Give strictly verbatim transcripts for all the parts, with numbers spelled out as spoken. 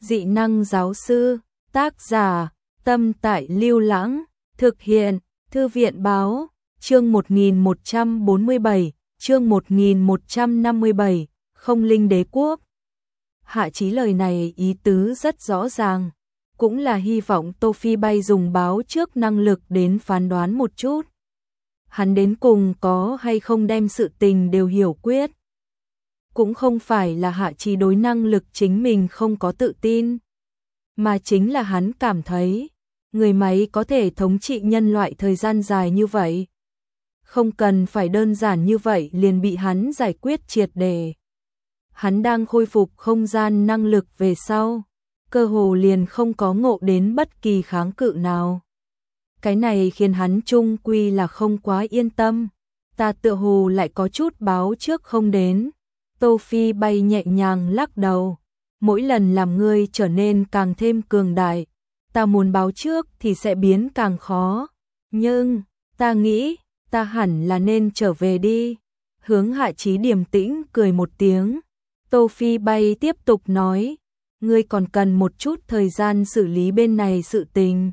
Dị năng giáo sư, tác giả, Tâm Tại Lưu Lãng, thực hiện, Thư viện báo, chương một nghìn một trăm bốn mươi bảy, chương một nghìn một trăm năm mươi bảy, Không Linh Đế Quốc. Hạ Chí lời này ý tứ rất rõ ràng, cũng là hy vọng Tô Phi Bay dùng báo trước năng lực đến phán đoán một chút. Hắn đến cùng có hay không đem sự tình đều hiểu quyết. Cũng không phải là Hạ Chí đối năng lực chính mình không có tự tin, mà chính là hắn cảm thấy, người máy có thể thống trị nhân loại thời gian dài như vậy. Không cần phải đơn giản như vậy liền bị hắn giải quyết triệt để. Hắn đang khôi phục không gian năng lực về sau, cơ hồ liền không có ngộ đến bất kỳ kháng cự nào. Cái này khiến hắn chung quy là không quá yên tâm, ta tựa hồ lại có chút báo trước không đến. Tô Phi Bay nhẹ nhàng lắc đầu, mỗi lần làm ngươi trở nên càng thêm cường đại, ta muốn báo trước thì sẽ biến càng khó, nhưng ta nghĩ ta hẳn là nên trở về đi. Hướng Hạ Chí điềm tĩnh cười một tiếng, Tô Phi Bay tiếp tục nói, ngươi còn cần một chút thời gian xử lý bên này sự tình.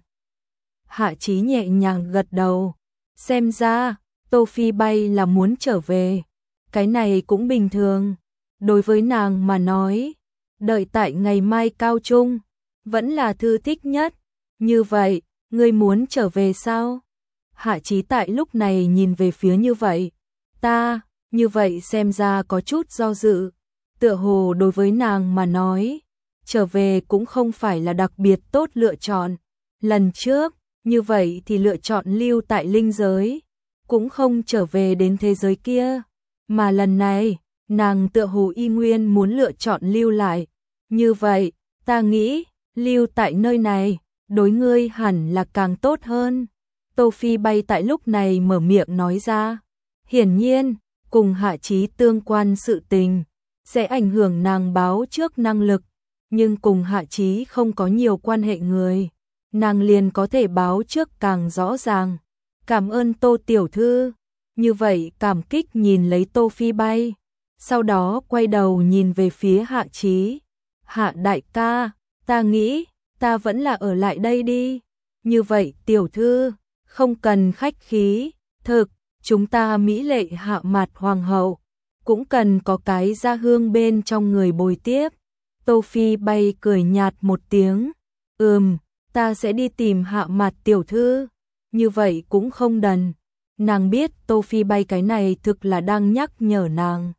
Hạ Chí nhẹ nhàng gật đầu, xem ra Tô Phi Bay là muốn trở về, cái này cũng bình thường. Đối với nàng mà nói, đợi tại ngày mai cao trung vẫn là thư thích nhất. Như vậy, ngươi muốn trở về sao? Hạ Chí tại lúc này nhìn về phía như vậy, ta, như vậy xem ra có chút do dự. Tựa hồ đối với nàng mà nói, trở về cũng không phải là đặc biệt tốt lựa chọn. Lần trước, như vậy thì lựa chọn lưu tại linh giới, cũng không trở về đến thế giới kia. Mà lần này, nàng tựa hồ y nguyên muốn lựa chọn lưu lại. Như vậy, ta nghĩ, lưu tại nơi này, đối ngươi hẳn là càng tốt hơn. Tô Phi Bay tại lúc này mở miệng nói ra. Hiển nhiên, cùng Hạ Chí tương quan sự tình, sẽ ảnh hưởng nàng báo trước năng lực. Nhưng cùng Hạ Chí không có nhiều quan hệ người, nàng liền có thể báo trước càng rõ ràng. Cảm ơn Tô tiểu thư. Như vậy cảm kích nhìn lấy Tô Phi Bay, sau đó quay đầu nhìn về phía Hạ Chí. Hạ đại ca, ta nghĩ, ta vẫn là ở lại đây đi. Như vậy tiểu thư, không cần khách khí, thực, chúng ta mỹ lệ Hạ Mạt hoàng hậu, cũng cần có cái gia hương bên trong người bồi tiếp. Tô Phi Bay cười nhạt một tiếng, ừm, ta sẽ đi tìm Hạ Mạt tiểu thư. Như vậy cũng không đần. Nàng biết Tô Phi Bay cái này thực là đang nhắc nhở nàng,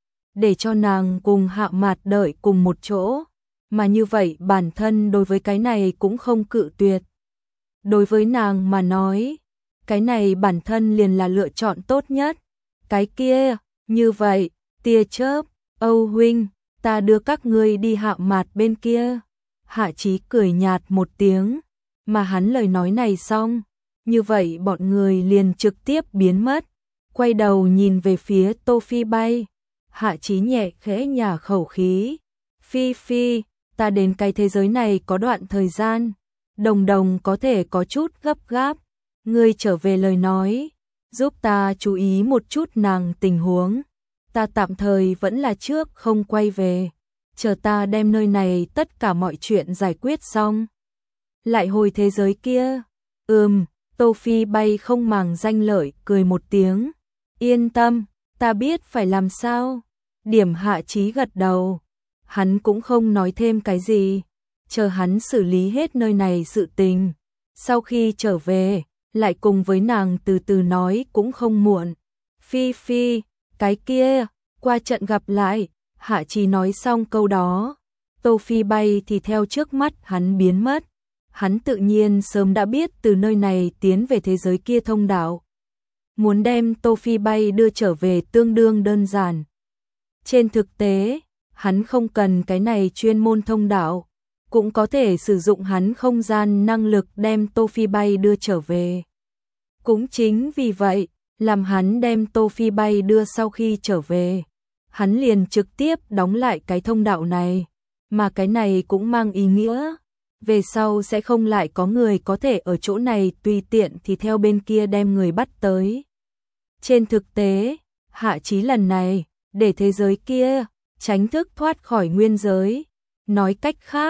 để cho nàng cùng Hạ Mạt đợi cùng một chỗ, mà như vậy bản thân đối với cái này cũng không cự tuyệt. Đối với nàng mà nói, cái này bản thân liền là lựa chọn tốt nhất. Cái kia, như vậy, tia chớp, Âu huynh, ta đưa các ngươi đi Hạ Mạt bên kia. Hạ Chí cười nhạt một tiếng, mà hắn lời nói này xong, như vậy bọn người liền trực tiếp biến mất. Quay đầu nhìn về phía Tô Phi Bay, Hạ Chí nhẹ khẽ nhả khẩu khí, Phi Phi, ta đến cái thế giới này có đoạn thời gian, Đồng Đồng có thể có chút gấp gáp, ngươi trở về lời nói, giúp ta chú ý một chút nàng tình huống. Ta tạm thời vẫn là trước không quay về, chờ ta đem nơi này tất cả mọi chuyện giải quyết xong, lại hồi thế giới kia. Ừm. Tô Phi Bay không màng danh lợi cười một tiếng, yên tâm, ta biết phải làm sao. Điểm Hạ Chí gật đầu, hắn cũng không nói thêm cái gì, chờ hắn xử lý hết nơi này sự tình, sau khi trở về, lại cùng với nàng từ từ nói cũng không muộn. Phi Phi, cái kia, qua trận gặp lại. Hạ Chí nói xong câu đó, Tô Phi Bay thì theo trước mắt hắn biến mất. Hắn tự nhiên sớm đã biết từ nơi này tiến về thế giới kia thông đạo. Muốn đem Tô Phi Bay đưa trở về tương đương đơn giản. Trên thực tế, hắn không cần cái này chuyên môn thông đạo, cũng có thể sử dụng hắn không gian năng lực đem Tô Phi Bay đưa trở về. Cũng chính vì vậy, làm hắn đem Tô Phi Bay đưa sau khi trở về, hắn liền trực tiếp đóng lại cái thông đạo này, mà cái này cũng mang ý nghĩa về sau sẽ không lại có người có thể ở chỗ này tùy tiện thì theo bên kia đem người bắt tới. Trên thực tế, Hạ Chí lần này, để thế giới kia, tránh thức thoát khỏi nguyên giới. Nói cách khác,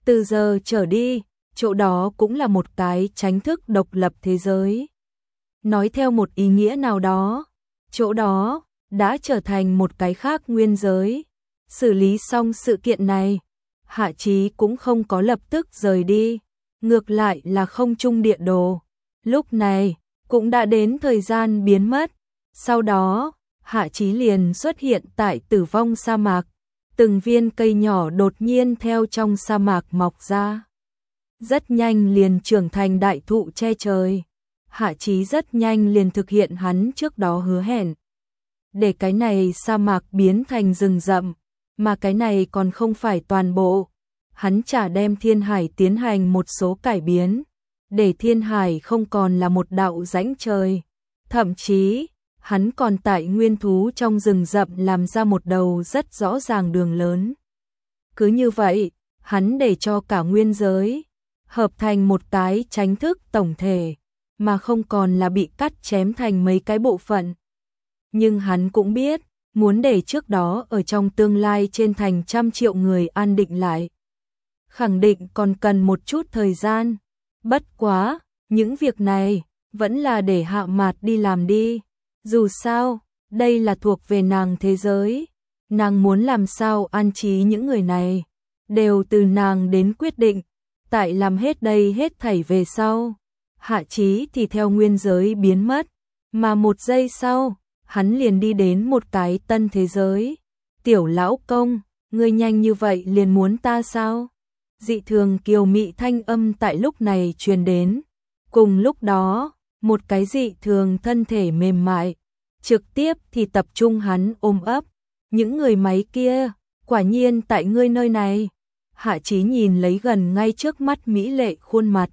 Từ giờ trở đi, chỗ đó cũng là một cái tránh thức độc lập thế giới. Nói theo một ý nghĩa nào đó, chỗ đó đã trở thành một cái khác nguyên giới. Xử lý xong sự kiện này, Hạ Chí cũng không có lập tức rời đi, ngược lại là không trung địa đồ. Lúc này, cũng đã đến thời gian biến mất. Sau đó, Hạ Chí liền xuất hiện tại tử vong sa mạc. Từng viên cây nhỏ đột nhiên theo trong sa mạc mọc ra. Rất nhanh liền trưởng thành đại thụ che trời. Hạ Chí rất nhanh liền thực hiện hắn trước đó hứa hẹn. Để cái này sa mạc biến thành rừng rậm, mà cái này còn không phải toàn bộ. Hắn chả đem Thiên Hải tiến hành một số cải biến, để Thiên Hải không còn là một đạo rãnh trời. Thậm chí, hắn còn tại nguyên thú trong rừng rậm làm ra một đầu rất rõ ràng đường lớn. Cứ như vậy, hắn để cho cả nguyên giới hợp thành một cái tránh thức tổng thể, mà không còn là bị cắt chém thành mấy cái bộ phận. Nhưng hắn cũng biết, muốn để trước đó ở trong tương lai trên thành trăm triệu người an định lại, khẳng định còn cần một chút thời gian. Bất quá, những việc này vẫn là để Hạ Mạt đi làm đi. Dù sao, đây là thuộc về nàng thế giới. Nàng muốn làm sao an trí những người này, đều từ nàng đến quyết định. Tại làm hết đây hết thảy về sau, Hạ Chí thì theo nguyên giới biến mất, mà một giây sau, hắn liền đi đến một cái tân thế giới. Tiểu lão công, ngươi nhanh như vậy liền muốn ta sao? Dị thường kiều mị thanh âm tại lúc này truyền đến. Cùng lúc đó, một cái dị thường thân thể mềm mại, trực tiếp thì tập trung hắn ôm ấp. Những người máy kia, quả nhiên tại ngươi nơi này. Hạ Chí nhìn lấy gần ngay trước mắt mỹ lệ khuôn mặt.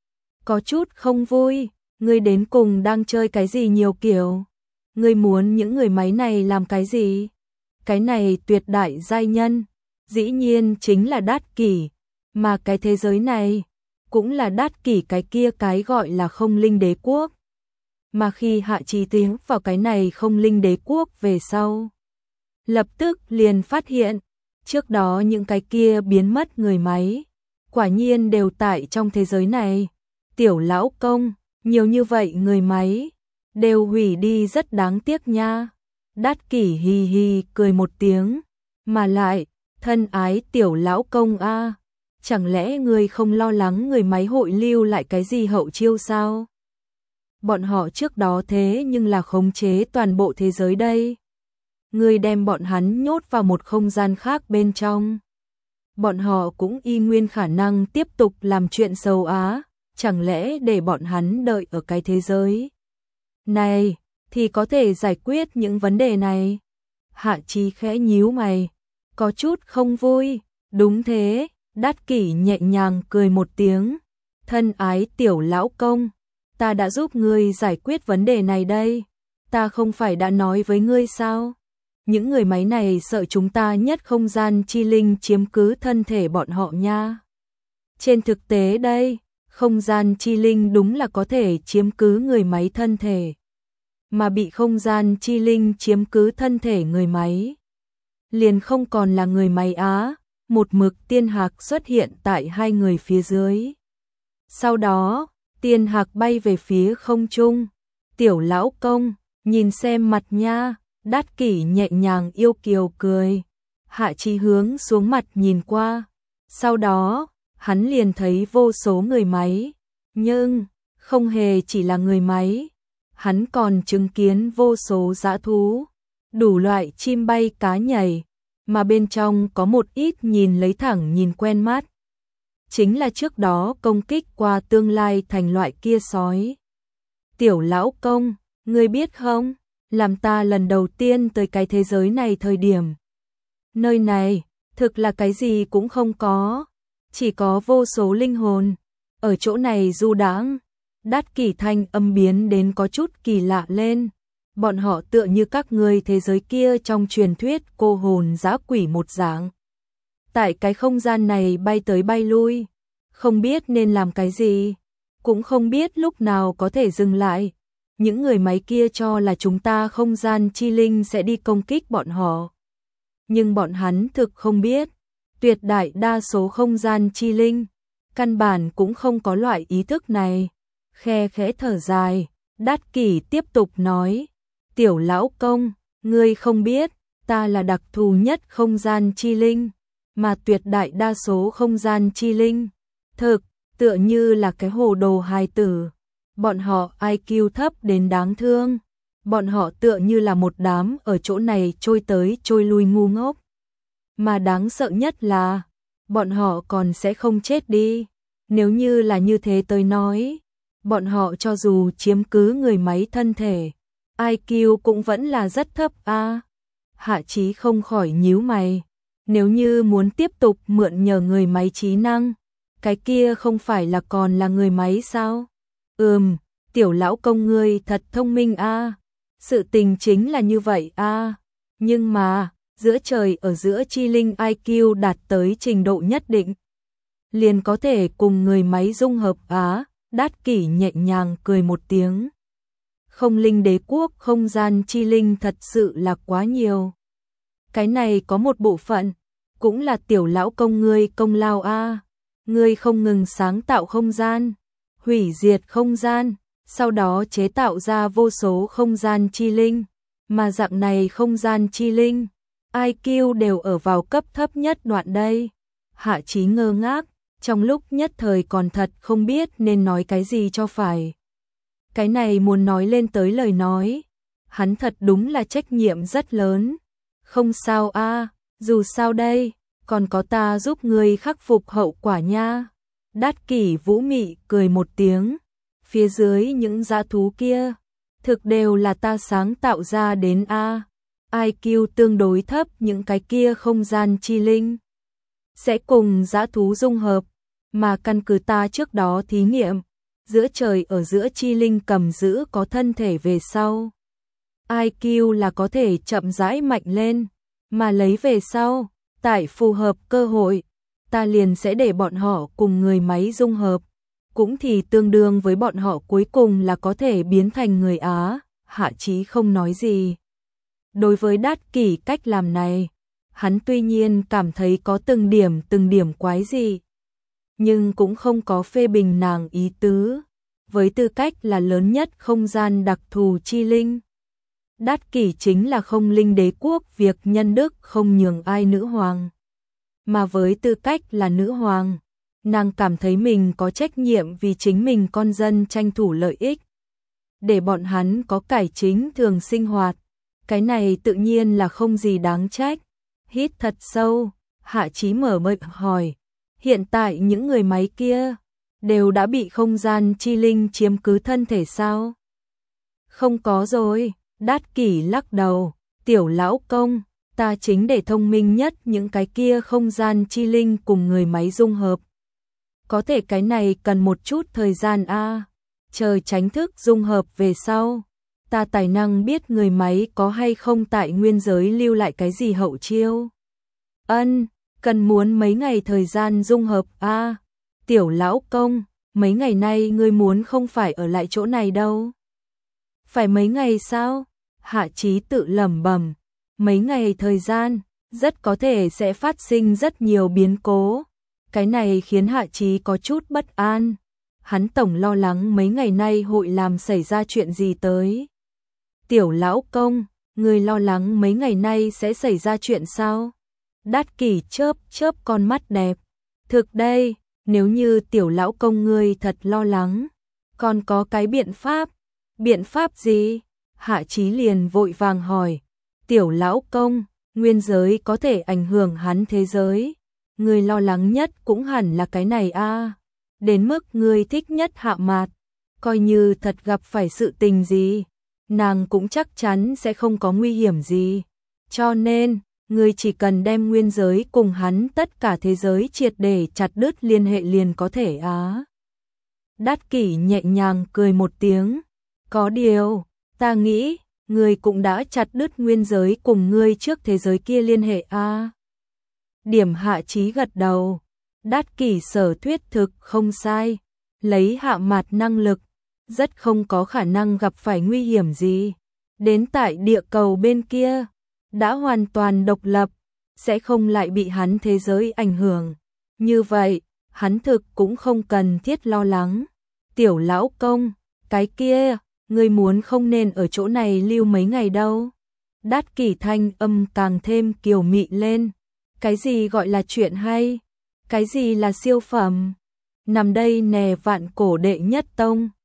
Có chút không vui, ngươi đến cùng đang chơi cái gì nhiều kiểu? Ngươi muốn những người máy này làm cái gì? Cái này tuyệt đại giai nhân, dĩ nhiên chính là Đát Kỷ, mà cái thế giới này cũng là Đát Kỷ cái kia cái gọi là không linh đế quốc. Mà khi Hạ Chí tiến vào cái này không linh đế quốc về sau, lập tức liền phát hiện, trước đó những cái kia biến mất người máy, quả nhiên đều tại trong thế giới này. Tiểu lão công, nhiều như vậy người máy, đều hủy đi rất đáng tiếc nha. Đát Kỷ hì hì cười một tiếng, mà lại, thân ái tiểu lão công a, chẳng lẽ ngươi không lo lắng người máy hội lưu lại cái gì hậu chiêu sao? Bọn họ trước đó thế nhưng là khống chế toàn bộ thế giới đây. Ngươi đem bọn hắn nhốt vào một không gian khác bên trong. Bọn họ cũng y nguyên khả năng tiếp tục làm chuyện xấu á, chẳng lẽ để bọn hắn đợi ở cái thế giới này thì có thể giải quyết những vấn đề này? Hạ Chí khẽ nhíu mày, có chút không vui. Đúng thế, Đát Kỷ nhẹ nhàng cười một tiếng. Thân ái tiểu lão công, ta đã giúp ngươi giải quyết vấn đề này đây. Ta không phải đã nói với ngươi sao? Những người máy này sợ chúng ta nhất không gian chi linh chiếm cứ thân thể bọn họ nha. Trên thực tế đây, không gian chi linh đúng là có thể chiếm cứ người máy thân thể, mà bị không gian chi linh chiếm cứ thân thể người máy, liền không còn là người máy á. Một mực tiên hạc xuất hiện tại hai người phía dưới. Sau đó, tiên hạc bay về phía không trung. Tiểu lão công, nhìn xem mặt nha. Đát Kỷ nhẹ nhàng yêu kiều cười. Hạ Chí hướng xuống mặt nhìn qua. Sau đó, hắn liền thấy vô số người máy. Nhưng, không hề chỉ là người máy. Hắn còn chứng kiến vô số dã thú, đủ loại chim bay cá nhảy, mà bên trong có một ít nhìn lấy thẳng nhìn quen mắt. Chính là trước đó công kích qua tương lai thành loại kia sói. Tiểu lão công, ngươi biết không, làm ta lần đầu tiên tới cái thế giới này thời điểm, nơi này thực là cái gì cũng không có, chỉ có vô số linh hồn ở chỗ này du đãng. Đát Kỷ thanh âm biến đến có chút kỳ lạ lên. Bọn họ tựa như các người thế giới kia trong truyền thuyết cô hồn dã quỷ một dạng. Tại cái không gian này bay tới bay lui, không biết nên làm cái gì, cũng không biết lúc nào có thể dừng lại. Những người máy kia cho là chúng ta không gian chi linh sẽ đi công kích bọn họ. Nhưng bọn hắn thực không biết, Tuyệt đại đa số không gian chi linh, căn bản cũng không có loại ý thức này. Khe khẽ thở dài, Đát Kỷ tiếp tục nói, tiểu lão công, ngươi không biết, ta là đặc thù nhất không gian chi linh, mà tuyệt đại đa số không gian chi linh, thực, tựa như là cái hồ đồ hài tử. Bọn họ i kiu thấp đến đáng thương, bọn họ tựa như là một đám ở chỗ này trôi tới trôi lui ngu ngốc. Mà đáng sợ nhất là, bọn họ còn sẽ không chết đi. Nếu như là như thế tôi nói, bọn họ cho dù chiếm cứ người máy thân thể, i kiu cũng vẫn là rất thấp a. À, Hạ Chí không khỏi nhíu mày, nếu như muốn tiếp tục mượn nhờ người máy trí năng, cái kia không phải là còn là người máy sao? Ừm, tiểu lão công ngươi thật thông minh a. À. Sự tình chính là như vậy a. À. Nhưng mà, giữa trời ở giữa chi linh i kiu đạt tới trình độ nhất định, liền có thể cùng người máy dung hợp á. Đát Kỷ nhẹ nhàng cười một tiếng. Không linh đế quốc không gian chi linh thật sự là quá nhiều. Cái này có một bộ phận, cũng là tiểu lão công ngươi công lao a. À. Ngươi không ngừng sáng tạo không gian, hủy diệt không gian, sau đó chế tạo ra vô số không gian chi linh, mà dạng này không gian chi linh, i kiu đều ở vào cấp thấp nhất đoạn đây. Hạ Chí ngơ ngác, trong lúc nhất thời còn thật không biết nên nói cái gì cho phải. Cái này muốn nói lên tới lời nói, hắn thật đúng là trách nhiệm rất lớn. Không sao a, à, dù sao đây, còn có ta giúp ngươi khắc phục hậu quả nha. Đát Kỷ vũ mị cười một tiếng, phía dưới những dã thú kia, thực đều là ta sáng tạo ra đến a. i kiu tương đối thấp những cái kia không gian chi linh sẽ cùng dã thú dung hợp, mà căn cứ ta trước đó thí nghiệm, giữa trời ở giữa chi linh cầm giữ có thân thể về sau, i kiu là có thể chậm rãi mạnh lên, mà lấy về sau, tại phù hợp cơ hội, ta liền sẽ để bọn họ cùng người máy dung hợp, cũng thì tương đương với bọn họ cuối cùng là có thể biến thành người Á. Hạ Chí không nói gì. Đối với Đát Kỷ cách làm này, hắn tuy nhiên cảm thấy có từng điểm từng điểm quái gì, nhưng cũng không có phê bình nàng ý tứ, với tư cách là lớn nhất không gian đặc thù chi linh. Đát Kỷ chính là không linh đế quốc việc nhân đức không nhường ai nữ hoàng. Mà với tư cách là nữ hoàng, nàng cảm thấy mình có trách nhiệm vì chính mình con dân tranh thủ lợi ích, để bọn hắn có cải chính thường sinh hoạt. Cái này tự nhiên là không gì đáng trách. Hít thật sâu, Hạ Chí mở miệng hỏi, hiện tại những người máy kia đều đã bị không gian chi linh chiếm cứ thân thể sao? Không có rồi, Đát Kỷ lắc đầu, tiểu lão công, ta chính để thông minh nhất những cái kia không gian chi linh cùng người máy dung hợp. Có thể cái này cần một chút thời gian a. À. Chờ tránh thức dung hợp về sau, ta tài năng biết người máy có hay không tại nguyên giới lưu lại cái gì hậu chiêu. Ân, cần muốn mấy ngày thời gian dung hợp a. À. Tiểu lão công, mấy ngày nay ngươi muốn không phải ở lại chỗ này đâu. Phải mấy ngày sao? Hạ Chí tự lẩm bẩm, mấy ngày thời gian, rất có thể sẽ phát sinh rất nhiều biến cố. Cái này khiến Hạ Chí có chút bất an. Hắn tổng lo lắng mấy ngày nay hội làm xảy ra chuyện gì tới. Tiểu lão công, người lo lắng mấy ngày nay sẽ xảy ra chuyện sao? Đát Kỷ chớp chớp con mắt đẹp. Thực đây, nếu như tiểu lão công ngươi thật lo lắng, còn có cái biện pháp. Biện pháp gì? Hạ Chí liền vội vàng hỏi. Tiểu lão công, nguyên giới có thể ảnh hưởng hắn thế giới. Người lo lắng nhất cũng hẳn là cái này a. À. Đến mức người thích nhất Hạ Mạt, coi như thật gặp phải sự tình gì, nàng cũng chắc chắn sẽ không có nguy hiểm gì. Cho nên, người chỉ cần đem nguyên giới cùng hắn tất cả thế giới triệt để chặt đứt liên hệ liền có thể á. Đát Kỷ nhẹ nhàng cười một tiếng. Có điều, ta nghĩ, người cũng đã chặt đứt nguyên giới cùng ngươi trước thế giới kia liên hệ a. À. Điểm Hạ Chí gật đầu. Đát Kỷ sở thuyết thực không sai. Lấy Hạ Mạt năng lực, rất không có khả năng gặp phải nguy hiểm gì. Đến tại địa cầu bên kia, đã hoàn toàn độc lập, sẽ không lại bị hắn thế giới ảnh hưởng. Như vậy, hắn thực cũng không cần thiết lo lắng. Tiểu lão công, cái kia, ngươi muốn không nên ở chỗ này lưu mấy ngày đâu. Đát Kỷ thanh âm càng thêm kiều mị lên. Cái gì gọi là chuyện hay? Cái gì là siêu phẩm? Nằm đây nè vạn cổ đệ nhất tông.